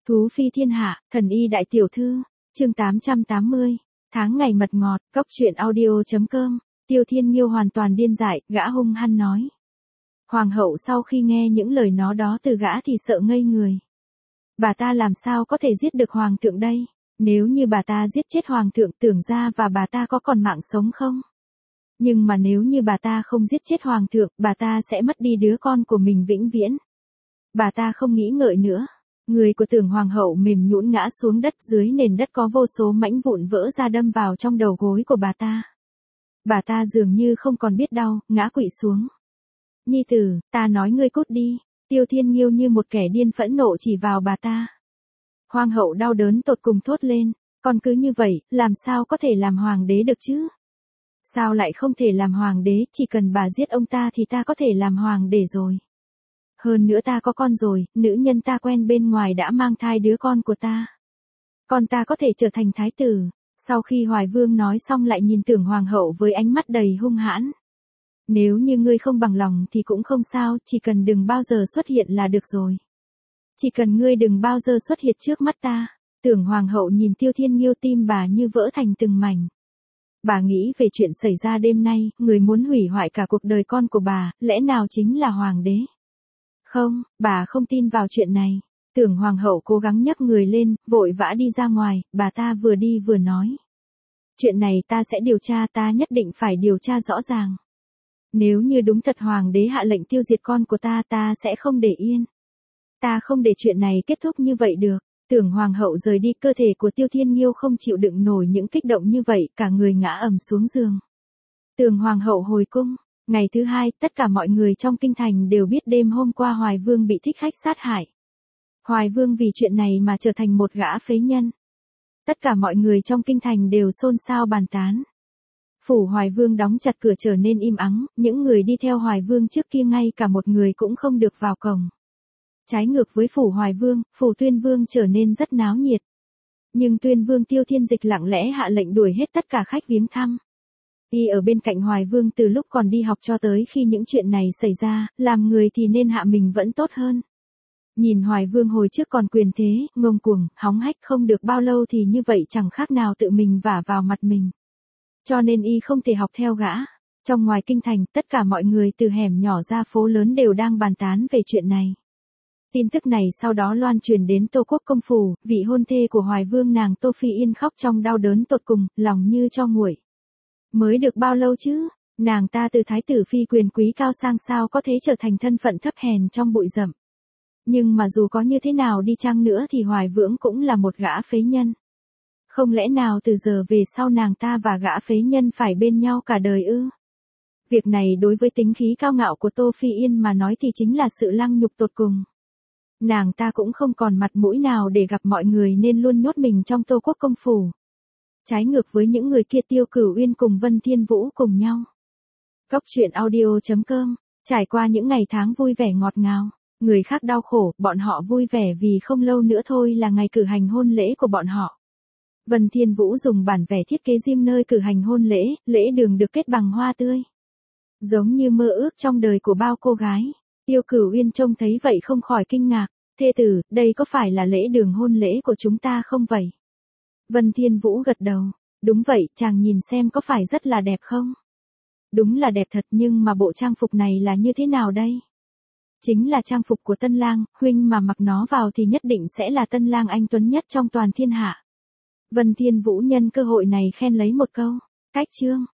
Thú phi thiên hạ, thần y đại tiểu thư, chương 880, tháng ngày mật ngọt, cốc truyện audio.com, Tiêu Thiên Nghiêu hoàn toàn điên dại, gã hung hăng nói. Hoàng hậu sau khi nghe những lời nó đó từ gã thì sợ ngây người. Bà ta làm sao có thể giết được hoàng thượng đây? Nếu như bà ta giết chết hoàng thượng tưởng ra và bà ta có còn mạng sống không? Nhưng mà nếu như bà ta không giết chết hoàng thượng, bà ta sẽ mất đi đứa con của mình vĩnh viễn. Bà ta không nghĩ ngợi nữa. Người của Tưởng hoàng hậu mềm nhũn ngã xuống đất, dưới nền đất có vô số mảnh vụn vỡ ra đâm vào trong đầu gối của bà ta. Bà ta dường như không còn biết đau, ngã quỵ xuống. Nhi tử, ta nói ngươi cút đi. Tiêu Thiên Nghiêu như một kẻ điên phẫn nộ chỉ vào bà ta. Hoàng hậu đau đớn tột cùng thốt lên, còn cứ như vậy, làm sao có thể làm hoàng đế được chứ? Sao lại không thể làm hoàng đế, chỉ cần bà giết ông ta thì ta có thể làm hoàng đế rồi. Hơn nữa ta có con rồi, nữ nhân ta quen bên ngoài đã mang thai đứa con của ta. Con ta có thể trở thành thái tử. Sau khi Hoài Vương nói xong lại nhìn Tưởng hoàng hậu với ánh mắt đầy hung hãn. Nếu như ngươi không bằng lòng thì cũng không sao, chỉ cần đừng bao giờ xuất hiện là được rồi. Chỉ cần ngươi đừng bao giờ xuất hiện trước mắt ta. Tưởng hoàng hậu nhìn Tiêu Thiên Nghiêu, tim bà như vỡ thành từng mảnh. Bà nghĩ về chuyện xảy ra đêm nay, người muốn hủy hoại cả cuộc đời con của bà, lẽ nào chính là hoàng đế? Không, bà không tin vào chuyện này. Tưởng hoàng hậu cố gắng nhấc người lên, vội vã đi ra ngoài, bà ta vừa đi vừa nói. Chuyện này ta sẽ điều tra, ta nhất định phải điều tra rõ ràng. Nếu như đúng thật hoàng đế hạ lệnh tiêu diệt con của ta, ta sẽ không để yên. Ta không để chuyện này kết thúc như vậy được. Tưởng hoàng hậu rời đi, cơ thể của Tiêu Thiên Nghiêu không chịu đựng nổi những kích động như vậy, cả người ngã ầm xuống giường. Tưởng hoàng hậu hồi cung. Ngày thứ hai, tất cả mọi người trong kinh thành đều biết đêm hôm qua Hoài Vương bị thích khách sát hại. Hoài Vương vì chuyện này mà trở thành một gã phế nhân. Tất cả mọi người trong kinh thành đều xôn xao bàn tán. Phủ Hoài Vương đóng chặt cửa trở nên im ắng, những người đi theo Hoài Vương trước kia ngay cả một người cũng không được vào cổng. Trái ngược với phủ Hoài Vương, phủ Tuyên Vương trở nên rất náo nhiệt. Nhưng Tuyên Vương Tiêu Thiên Dịch lặng lẽ hạ lệnh đuổi hết tất cả khách viếng thăm. Y ở bên cạnh Hoài Vương từ lúc còn đi học cho tới khi những chuyện này xảy ra, làm người thì nên hạ mình vẫn tốt hơn. Nhìn Hoài Vương hồi trước còn quyền thế, ngông cuồng, hóng hách, không được bao lâu thì như vậy chẳng khác nào tự mình vả vào mặt mình. Cho nên Y không thể học theo gã. Trong ngoài kinh thành, tất cả mọi người từ hẻm nhỏ ra phố lớn đều đang bàn tán về chuyện này. Tin tức này sau đó loan truyền đến Tô Quốc công phủ, vị hôn thê của Hoài Vương nàng Tô Phi Yên khóc trong đau đớn tột cùng, lòng như tro nguội. Mới được bao lâu chứ? Nàng ta từ thái tử phi quyền quý cao sang sao có thể trở thành thân phận thấp hèn trong bụi rậm. Nhưng mà dù có như thế nào đi chăng nữa thì Hoài Vương cũng là một gã phế nhân. Không lẽ nào từ giờ về sau nàng ta và gã phế nhân phải bên nhau cả đời ư? Việc này đối với tính khí cao ngạo của Tô Phi Yên mà nói thì chính là sự lăng nhục tột cùng. Nàng ta cũng không còn mặt mũi nào để gặp mọi người nên luôn nhốt mình trong Tô Quốc công phủ. Trái ngược với những người kia, Tiêu Cửu Uyên cùng Vân Thiên Vũ cùng nhau. Cốc truyện audio.com, trải qua những ngày tháng vui vẻ ngọt ngào, người khác đau khổ, bọn họ vui vẻ vì không lâu nữa thôi là ngày cử hành hôn lễ của bọn họ. Vân Thiên Vũ dùng bản vẽ thiết kế riêng nơi cử hành hôn lễ, lễ đường được kết bằng hoa tươi. Giống như mơ ước trong đời của bao cô gái. Tiêu Cửu Uyên trông thấy vậy không khỏi kinh ngạc, thê tử, đây có phải là lễ đường hôn lễ của chúng ta không vậy? Vân Thiên Vũ gật đầu, đúng vậy, chàng nhìn xem có phải rất là đẹp không? Đúng là đẹp thật, nhưng mà bộ trang phục này là như thế nào đây? Chính là trang phục của tân lang, huynh mà mặc nó vào thì nhất định sẽ là tân lang anh tuấn nhất trong toàn thiên hạ. Vân Thiên Vũ nhân cơ hội này khen lấy một câu, cách chương.